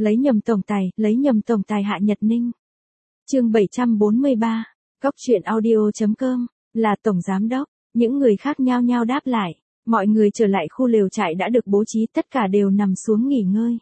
Lấy nhầm tổng tài Hạ Nhật Ninh. Chương 743, Góc truyện audio.com, là tổng giám đốc, những người khác nhao nhao đáp lại, mọi người trở lại khu lều trại đã được bố trí, tất cả đều nằm xuống nghỉ ngơi.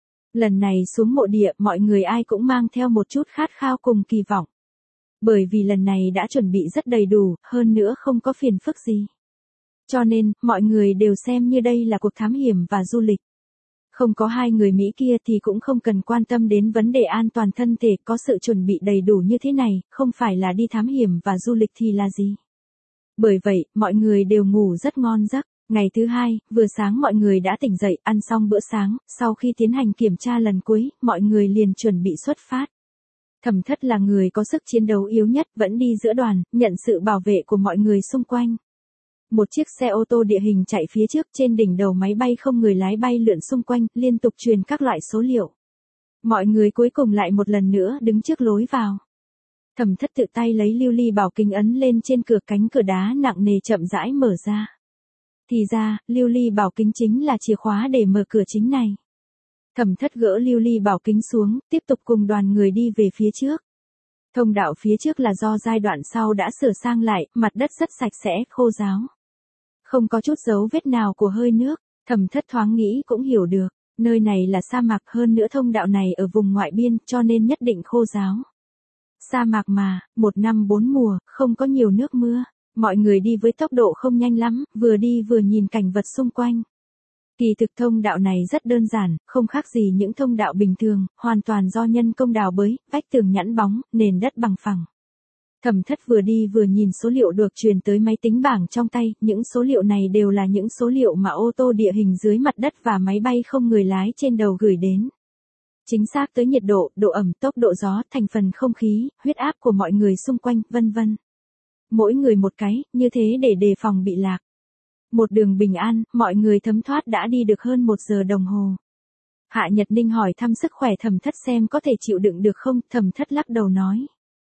Lần này xuống mộ địa, mọi người ai cũng mang theo một chút khát khao cùng kỳ vọng. Bởi vì lần này đã chuẩn bị rất đầy đủ, hơn nữa không có phiền phức gì. Cho nên, mọi người đều xem như đây là cuộc thám hiểm và du lịch. Không có hai người Mỹ kia thì cũng không cần quan tâm đến vấn đề an toàn thân thể, có sự chuẩn bị đầy đủ như thế này, không phải là đi thám hiểm và du lịch thì là gì. Bởi vậy, mọi người đều ngủ rất ngon giấc. Ngày thứ hai, vừa sáng mọi người đã tỉnh dậy, ăn xong bữa sáng, sau khi tiến hành kiểm tra lần cuối, mọi người liền chuẩn bị xuất phát. Thẩm Thất là người có sức chiến đấu yếu nhất, vẫn đi giữa đoàn, nhận sự bảo vệ của mọi người xung quanh. Một chiếc xe ô tô địa hình chạy phía trước, trên đỉnh đầu máy bay không người lái bay lượn xung quanh, liên tục truyền các loại số liệu. Mọi người cuối cùng lại một lần nữa đứng trước lối vào. Thẩm Thất tự tay lấy lưu ly bảo kính ấn lên trên cửa, cánh cửa đá nặng nề chậm rãi mở ra. Thì ra, lưu ly bảo kính chính là chìa khóa để mở cửa chính này. Thẩm Thất gỡ lưu ly bảo kính xuống, tiếp tục cùng đoàn người đi về phía trước. Thông đạo phía trước là do giai đoạn sau đã sửa sang lại, mặt đất rất sạch sẽ, khô ráo. Không có chút dấu vết nào của hơi nước, Thẩm Thất thoáng nghĩ cũng hiểu được, nơi này là sa mạc, hơn nữa thông đạo này ở vùng ngoại biên, cho nên nhất định khô ráo. Sa mạc mà, một năm bốn mùa, không có nhiều nước mưa, mọi người đi với tốc độ không nhanh lắm, vừa đi vừa nhìn cảnh vật xung quanh. Kỳ thực thông đạo này rất đơn giản, không khác gì những thông đạo bình thường, hoàn toàn do nhân công đào bới, vách tường nhẵn bóng, nền đất bằng phẳng. Thẩm Thất vừa đi vừa nhìn số liệu được truyền tới máy tính bảng trong tay, những số liệu này đều là những số liệu mà ô tô địa hình dưới mặt đất và máy bay không người lái trên đầu gửi đến. Chính xác tới nhiệt độ, độ ẩm, tốc độ gió, thành phần không khí, huyết áp của mọi người xung quanh, vân vân. Mỗi người một cái, như thế để đề phòng bị lạc. Một đường bình an, mọi người thấm thoát đã đi được hơn 1 giờ đồng hồ. Hạ Nhật Ninh hỏi thăm sức khỏe Thẩm Thất xem có thể chịu đựng được không, Thẩm Thất lắc đầu nói.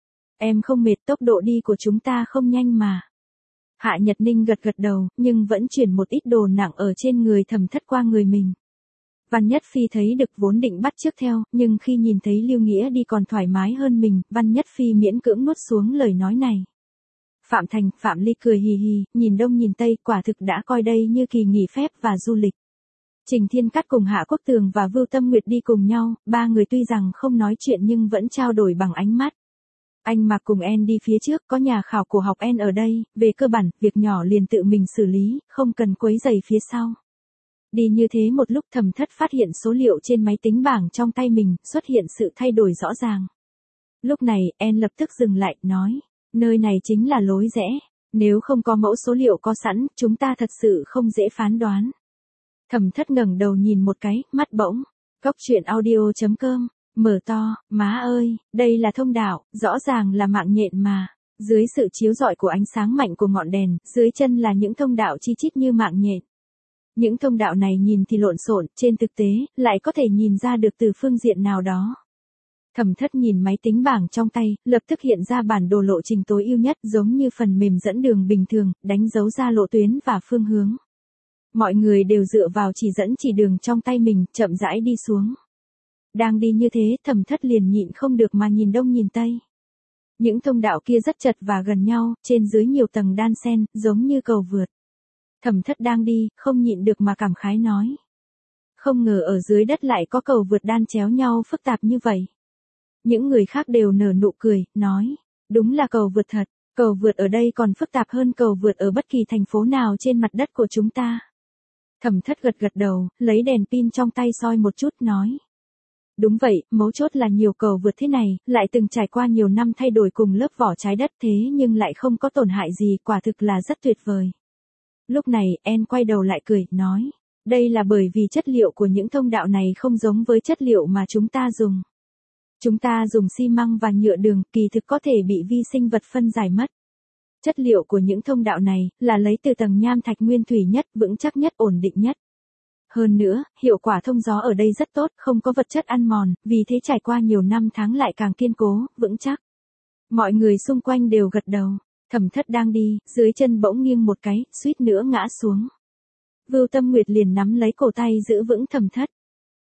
Em không mệt, tốc độ đi của chúng ta không nhanh mà. Hạ Nhật Ninh gật gật đầu, nhưng vẫn chuyển một ít đồ nặng ở trên người Thẩm Thất qua người mình. Văn Nhất Phi thấy được vốn định bắt chước theo, nhưng khi nhìn thấy Lưu Nghĩa đi còn thoải mái hơn mình, Văn Nhất Phi miễn cưỡng nuốt xuống lời nói này. Phạm Thành, Phạm Ly cười hì hì, nhìn đông nhìn tây, quả thực đã coi đây như kỳ nghỉ phép và du lịch. Trình Thiên Cát cùng Hạ Quốc Tường và Vưu Tâm Nguyệt đi cùng nhau, ba người tuy rằng không nói chuyện nhưng vẫn trao đổi bằng ánh mắt. Anh Mạc cùng En đi phía trước, có nhà khảo cổ học En ở đây, về cơ bản, việc nhỏ liền tự mình xử lý, không cần quấy rầy phía sau. Đi như thế một lúc Thẩm Thất phát hiện số liệu trên máy tính bảng trong tay mình, xuất hiện sự thay đổi rõ ràng. Lúc này, En lập tức dừng lại, nói, nơi này chính là lối rẽ, nếu không có mẫu số liệu có sẵn, chúng ta thật sự không dễ phán đoán. Thẩm Thất ngẩng đầu nhìn một cái, mắt bỗng, Góc truyện audio.com, mở to, má ơi, đây là thông đạo, rõ ràng là mạng nhện mà. Dưới sự chiếu rọi của ánh sáng mạnh của ngọn đèn, dưới chân là những thông đạo chi chít như mạng nhện. Những thông đạo này nhìn thì lộn xộn, trên thực tế, lại có thể nhìn ra được từ phương diện nào đó. Thẩm Thất nhìn máy tính bảng trong tay, lập tức hiện ra bản đồ lộ trình tối ưu nhất, giống như phần mềm dẫn đường bình thường, đánh dấu ra lộ tuyến và phương hướng. Mọi người đều dựa vào chỉ dẫn chỉ đường trong tay mình, chậm rãi đi xuống. Đang đi như thế, Thẩm Thất liền nhịn không được mà nhìn đông nhìn tây. Những thông đạo kia rất chật và gần nhau, trên dưới nhiều tầng đan xen, giống như cầu vượt. Thẩm Thất đang đi, không nhịn được mà cảm khái nói. Không ngờ ở dưới đất lại có cầu vượt đan chéo nhau phức tạp như vậy. Những người khác đều nở nụ cười, nói, đúng là cầu vượt thật, cầu vượt ở đây còn phức tạp hơn cầu vượt ở bất kỳ thành phố nào trên mặt đất của chúng ta. Thẩm Thất gật gật đầu, lấy đèn pin trong tay soi một chút, nói. Đúng vậy, mấu chốt là nhiều cầu vượt thế này, lại từng trải qua nhiều năm thay đổi cùng lớp vỏ trái đất thế nhưng lại không có tổn hại gì, quả thực là rất tuyệt vời. Lúc này, En quay đầu lại cười, nói, đây là bởi vì chất liệu của những thông đạo này không giống với chất liệu mà chúng ta dùng. Chúng ta dùng xi măng và nhựa đường, kỳ thực có thể bị vi sinh vật phân giải mất. Chất liệu của những thông đạo này là lấy từ tầng nham thạch nguyên thủy nhất, vững chắc nhất, ổn định nhất. Hơn nữa, hiệu quả thông gió ở đây rất tốt, không có vật chất ăn mòn, vì thế trải qua nhiều năm tháng lại càng kiên cố, vững chắc. Mọi người xung quanh đều gật đầu. Thẩm Thất đang đi, dưới chân bỗng nghiêng một cái, suýt nữa ngã xuống. Vưu Tâm Nguyệt liền nắm lấy cổ tay giữ vững Thẩm Thất.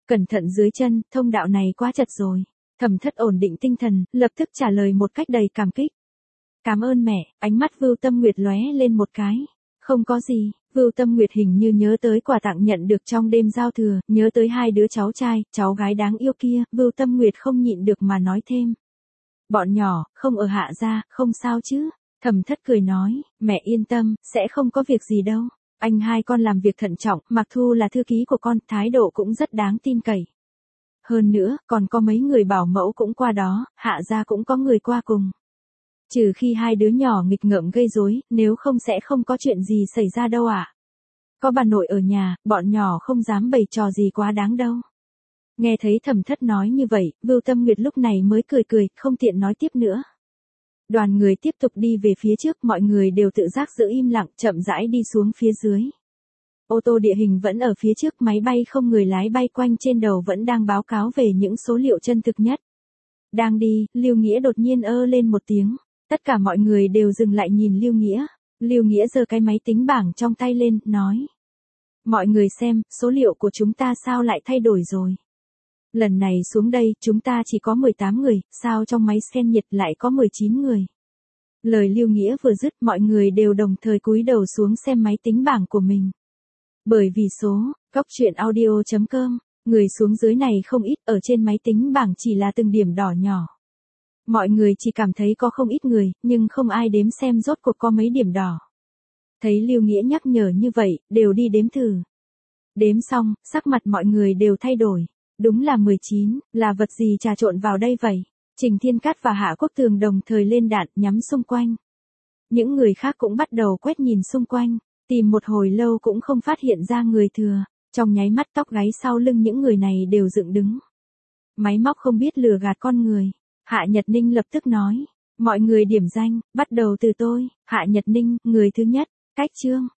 Cẩn thận dưới chân, thông đạo này quá chật rồi. Thẩm Thất ổn định tinh thần, lập tức trả lời một cách đầy cảm kích. Cảm ơn mẹ, ánh mắt Vưu Tâm Nguyệt lóe lên một cái. Không có gì, Vưu Tâm Nguyệt hình như nhớ tới quà tặng nhận được trong đêm giao thừa, nhớ tới hai đứa cháu trai, cháu gái đáng yêu kia, Vưu Tâm Nguyệt không nhịn được mà nói thêm. Bọn nhỏ, không ở Hạ gia, không sao chứ? Thẩm Thất cười nói, mẹ yên tâm, sẽ không có việc gì đâu. Anh hai con làm việc thận trọng, Mạc Thu là thư ký của con, thái độ cũng rất đáng tin cậy. Hơn nữa, còn có mấy người bảo mẫu cũng qua đó, Hạ gia cũng có người qua cùng. Trừ khi hai đứa nhỏ nghịch ngợm gây rối, nếu không sẽ không có chuyện gì xảy ra đâu ạ. Có bà nội ở nhà, bọn nhỏ không dám bày trò gì quá đáng đâu. Nghe thấy Thẩm Thất nói như vậy, Vưu Tâm Nguyệt lúc này mới cười cười, không tiện nói tiếp nữa. Đoàn người tiếp tục đi về phía trước, mọi người đều tự giác giữ im lặng, chậm rãi đi xuống phía dưới. Ô tô địa hình vẫn ở phía trước, máy bay không người lái bay quanh trên đầu vẫn đang báo cáo về những số liệu chân thực nhất. Đang đi, Lưu Nghĩa đột nhiên ơ lên một tiếng. Tất cả mọi người đều dừng lại nhìn Lưu Nghĩa. Lưu Nghĩa giơ cái máy tính bảng trong tay lên, nói. Mọi người xem, số liệu của chúng ta sao lại thay đổi rồi. Lần này xuống đây, chúng ta chỉ có 18 người, sao trong máy scan nhiệt lại có 19 người. Lời Lưu Nghĩa vừa dứt, mọi người đều đồng thời cúi đầu xuống xem máy tính bảng của mình. Bởi vì số, coctruyện.audio.com, người xuống dưới này không ít, ở trên máy tính bảng chỉ là từng điểm đỏ nhỏ. Mọi người chỉ cảm thấy có không ít người, nhưng không ai đếm xem rốt cuộc có mấy điểm đỏ. Thấy Lưu Nghĩa nhắc nhở như vậy, đều đi đếm thử. Đếm xong, sắc mặt mọi người đều thay đổi. Đúng là 19, là vật gì trà trộn vào đây vậy? Trình Thiên Cát và Hạ Quốc Tường đồng thời lên đạn, nhắm xung quanh. Những người khác cũng bắt đầu quét nhìn xung quanh, tìm một hồi lâu cũng không phát hiện ra người thừa. Trong nháy mắt tóc gáy sau lưng những người này đều dựng đứng. Máy móc không biết lừa gạt con người. Hạ Nhật Ninh lập tức nói. Mọi người điểm danh, bắt đầu từ tôi. Hạ Nhật Ninh, người thứ nhất. Cách chương.